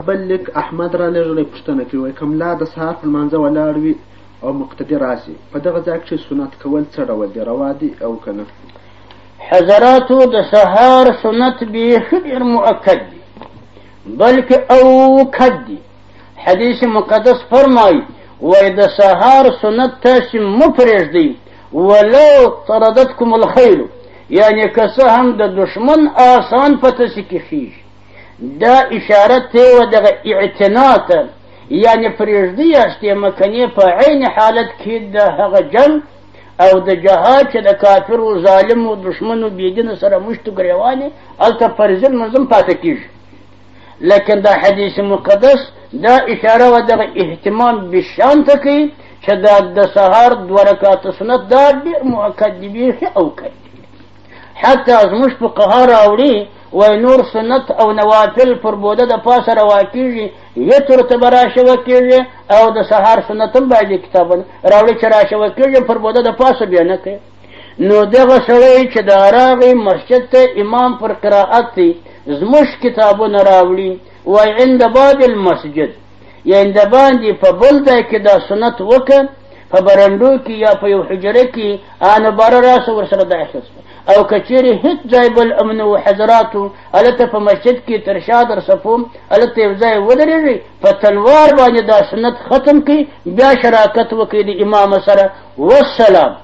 بل لیک احمد را لېږلی پوښتنه کوي که ملا د سهار په لمانځه ولاړ وي او مقتدي راسي په دغه ځای کښې سنت کول څه ډول دي روا دي او که نه؟ حضراتو د سهار سنت بیخي ډېر مؤکد دي بلکې اوکد دي. حدیث مقدس فرمایي وایي د سهار سنت تاسې مه پرېږدئ ولو طردتکم الخیل، یعنې که څه هم د دشمن آسان په تاسې کې خیږي. دا اشاره ته و دغه اعتنا ته، یعنې پرېږدئ یاستې مکنې په عین حالت کې د هغه جنګ او د جهاد چې د کافرو ظالمو دشمنو بېدینو سره مشتو ګریوانې هلته فرضي منظم پاته کېږي. لیکن دا حدیث مقدس دا اشاره و دغه اهتمام بشان ته کوي چې دا د سهار 2 رکعاته سنت دا ډېر مؤکد دي بیخي اوکد دي. حتی زموږ فقها راوړي وایي نور سنت او نوافل پر بوده د پاسه روا کېږي یتر ته به راشوه کېږي او د سهار سنت هم باید کتابونه راوړي چې راشوه کېږي پر بوده د پاسه بیا نه کوي. نو دغه سړی چې دا راغی مسجد ته امام پر قرائت دی زموږ کتابونه راوړي وایي عند باب المسجد، یعنې د باندې په بل ځای کې دا سنت وکړه په برنډو کې یا په یو حجره کې آنه باره راسه ورسره داخل شوه او که چیرې هېڅ ځای بل امن و حضراتو هلته په مسجد کې تر شا در صفو هلته یو ځای ودرېږئ په تلوار باندې دا سنت ختم کړئ بیا شراکت وکړئ د امام سره. والسلام.